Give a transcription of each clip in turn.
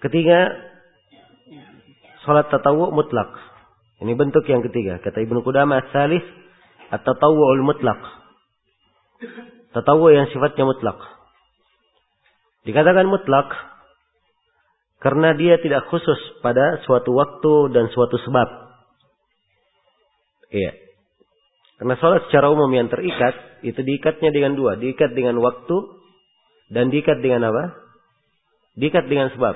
Ketiga, salat tatawwu mutlak. Ini bentuk yang ketiga. Kata Ibnu Qudamah as-salis, at-tatawwu'ul mutlak. Tatawwu yang sifatnya mutlak. Dikatakan mutlak karena dia tidak khusus pada suatu waktu dan suatu sebab. Iya. Karena salat secara umum yang terikat, itu diikatnya dengan dua. Diikat dengan waktu dan diikat dengan apa? Diikat dengan sebab.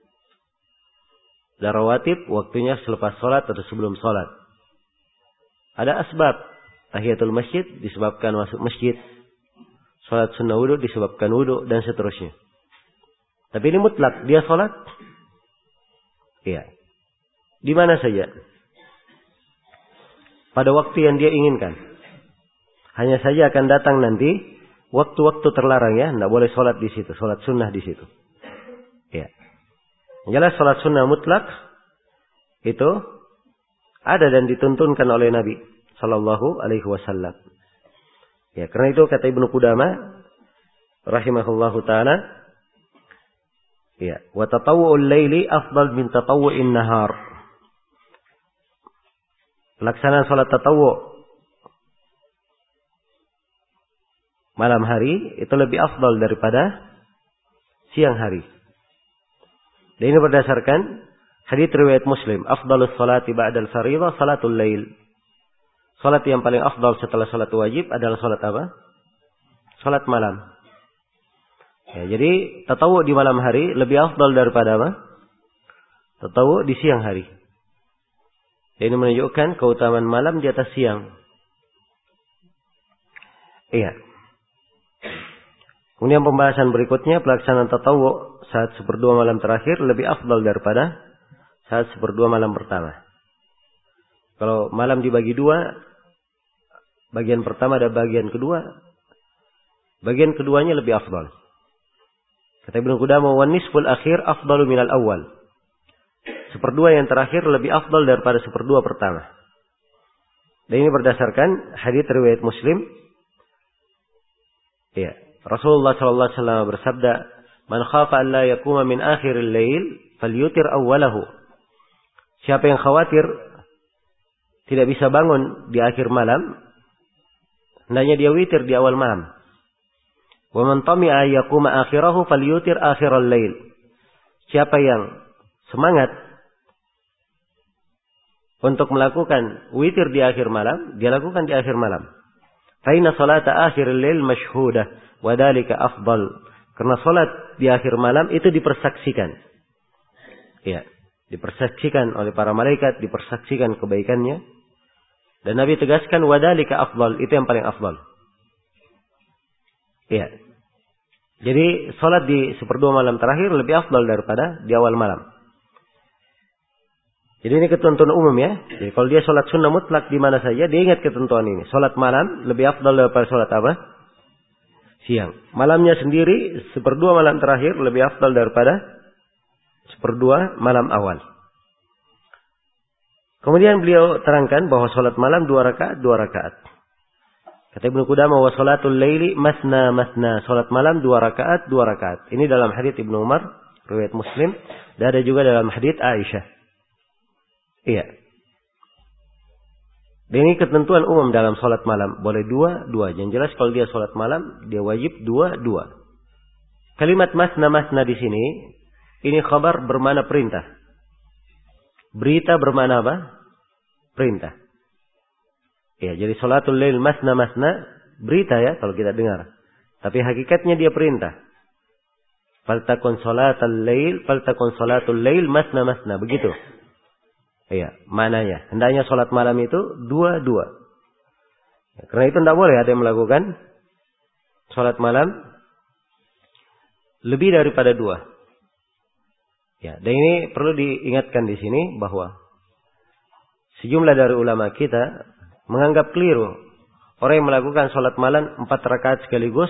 Dan rawatib waktunya selepas sholat atau sebelum sholat. Ada asbab. Tahiyatul masjid disebabkan masuk masjid. Sholat sunnah wudu disebabkan wudu dan seterusnya. Tapi ini mutlak. Dia sholat. Iya. Di mana saja. Pada waktu yang dia inginkan. Hanya saja akan datang nanti waktu-waktu terlarang ya. Tidak boleh sholat di situ. Sholat sunnah di situ. Iya. Jelas salat sunnah mutlak itu ada dan dituntunkan oleh Nabi sallallahu alaihi wasallam. Ya, karena itu kata Ibnu Qudamah rahimahullahu taala, ya, wa tatawwu'ul laili afdal min tatawwu'in nahar. Pelaksanaan salat tatawwu malam hari itu lebih afdal daripada siang hari. Dan ini berdasarkan hadits riwayat Muslim, afdalus salati ba'dal fardhah salatul lail. Salat yang paling afdal setelah salat wajib adalah salat apa? Salat malam. Ya, jadi tatawwu di malam hari lebih afdal daripada apa? Tatawwu di siang hari. Dan ini menunjukkan keutamaan malam di atas siang. Iya. Kemudian pembahasan berikutnya, pelaksanaan tatawwu saat 1/2 malam terakhir lebih afdal daripada saat 1/2 malam pertama. Kalau malam dibagi dua, bagian pertama dan bagian kedua, bagian keduanya lebih afdal. Kata Ibnu Qudamah, "Wan nisful akhir afdalu minal awal." 1/2 yang terakhir lebih afdal daripada 1/2 pertama. Dan ini berdasarkan hadits riwayat Muslim. Iya. Rasulullah sallallahu alaihi wasallam bersabda, "Man khafa an la yakuma min akhiril lail, falyutir awwalahu." Siapa yang khawatir tidak bisa bangun di akhir malam, hendaknya dia witir di awal malam. Wa man tami'a yakuma akhirahu falyutir akhiral lail. Siapa yang semangat untuk melakukan witir di akhir malam, dia lakukan di akhir malam. Fa inna salata akhiril lail masyhudah. Wadhalika afdal. Karena salat di akhir malam itu dipersaksikan. Ya, dipersaksikan oleh para malaikat, dipersaksikan kebaikannya. Dan Nabi tegaskan wadhalika afdal, itu yang paling afdal. Ya. Jadi salat di 1/2 malam terakhir lebih afdal daripada di awal malam. Jadi ini ketentuan umum ya. Jadi kalau dia salat sunnah mutlak di mana saja, dia ingat ketentuan ini. Salat malam lebih afdal daripada salat apa? Siang. Malamnya sendiri 1/2 malam terakhir lebih afdal daripada 1/2 malam awal. Kemudian beliau terangkan bahwa salat malam 2 rakaat, 2 rakaat. Kata Ibnu Qudamah, wa salatul laili masna masna. Salat malam 2 rakaat, 2 rakaat. Ini dalam hadits Ibnu Umar, riwayat Muslim, dan ada juga dalam hadits Aisyah. Iya. Dan ini ketentuan umum dalam salat malam. Boleh 2. Yang jelas kalau dia salat malam, dia wajib 2. Kalimat masna di sini, ini khabar bermakna perintah. Berita bermakna apa? Perintah. Ya, jadi salatul lail masna berita ya kalau kita dengar. Tapi hakikatnya dia perintah. Faltakun salatul lail masna. Begitu. Iya, maknanya. Hendaknya salat malam itu 2. Ya, karena itu tidak boleh ada yang melakukan salat malam lebih daripada 2. Ya, dan ini perlu diingatkan di sini bahwa sejumlah dari ulama kita menganggap keliru orang yang melakukan salat malam 4 rakaat sekaligus.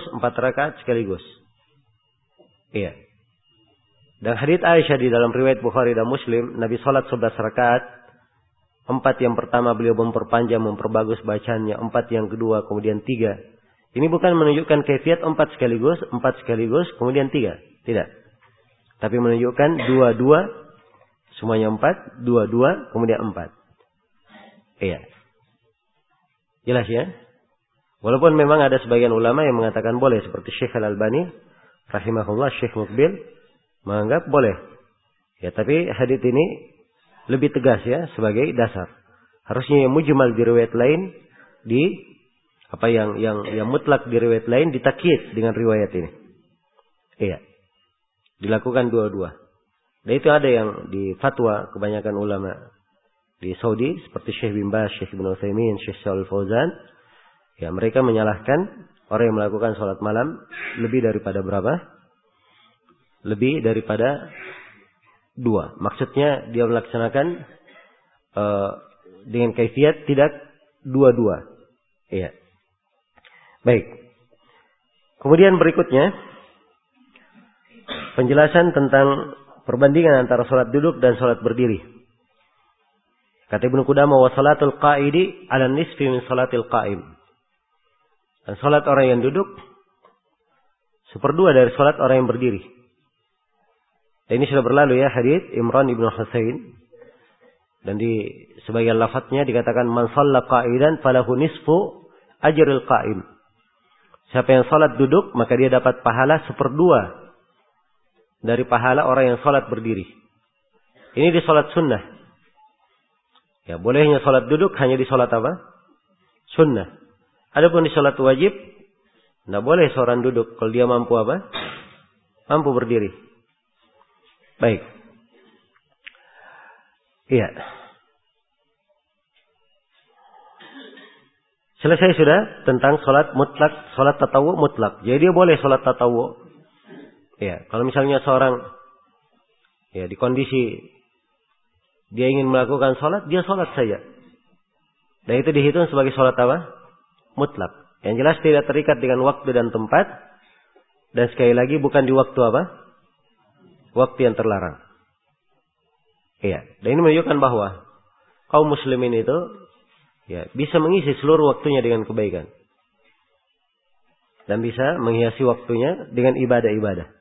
Iya. Dan hadits Aisyah di dalam riwayat Bukhari dan Muslim, Nabi salat 11 rakaat. 4 yang pertama beliau memperpanjang, memperbagus bacaannya. 4 yang kedua, kemudian 3. Ini bukan menunjukkan kaifiat 4 sekaligus, kemudian 3. Tidak. Tapi menunjukkan 2-2, semuanya 4, 2-2, kemudian 4. Iya. Jelas ya? Walaupun memang ada sebagian ulama yang mengatakan boleh. Seperti Syekh Al-Albani, rahimahullah, Syekh Muqbil, menganggap boleh. Ya, tapi hadits ini lebih tegas ya, sebagai dasar. Harusnya yang mujmal di riwayat lain, yang mutlak di riwayat lain ditakyid dengan riwayat ini. Iya. Dilakukan dua-dua. Dan itu ada yang di fatwa kebanyakan ulama di Saudi seperti Syekh bin Baz, Syekh Ibnu Utsaimin, Syekh Shalih Fauzan. Ya, mereka menyalahkan orang yang melakukan salat malam lebih daripada berapa? Lebih daripada 2. Maksudnya dia melaksanakan dengan kaifiat tidak 2-2. Iya. Baik. Kemudian berikutnya penjelasan tentang perbandingan antara salat duduk dan salat berdiri. Kata Ibnu Qudamah, wa salatul qa'idi 'ala nisfi min salatil qa'im. Dan salat orang yang duduk 1/2 dari salat orang yang berdiri. Dan ini sudah berlalu ya, hadits Imran ibn Husain. Dan di sebagian lafadznya dikatakan man shalla qa'idan falahu nisfu ajril qa'im. Siapa yang salat duduk maka dia dapat pahala 1/2 dari pahala orang yang salat berdiri. Ini di salat sunnah. Ya, bolehnya salat duduk hanya di salat apa? Sunnah. Adapun di salat wajib, tidak boleh seorang duduk kalau dia mampu apa? Mampu berdiri. Baik. Iya. Selesai sudah tentang salat mutlak, salat tatawwu mutlak. Jadi dia boleh salat tatawwu. Ya, kalau misalnya seorang ya di kondisi dia ingin melakukan salat, dia salat saja. Dan itu dihitung sebagai salat apa? Mutlak. Yang jelas tidak terikat dengan waktu dan tempat. Dan sekali lagi bukan di waktu apa? Waktu yang terlarang. Iya. Dan ini menunjukkan bahwa kaum muslimin itu ya bisa mengisi seluruh waktunya dengan kebaikan. Dan bisa menghiasi waktunya dengan ibadah-ibadah.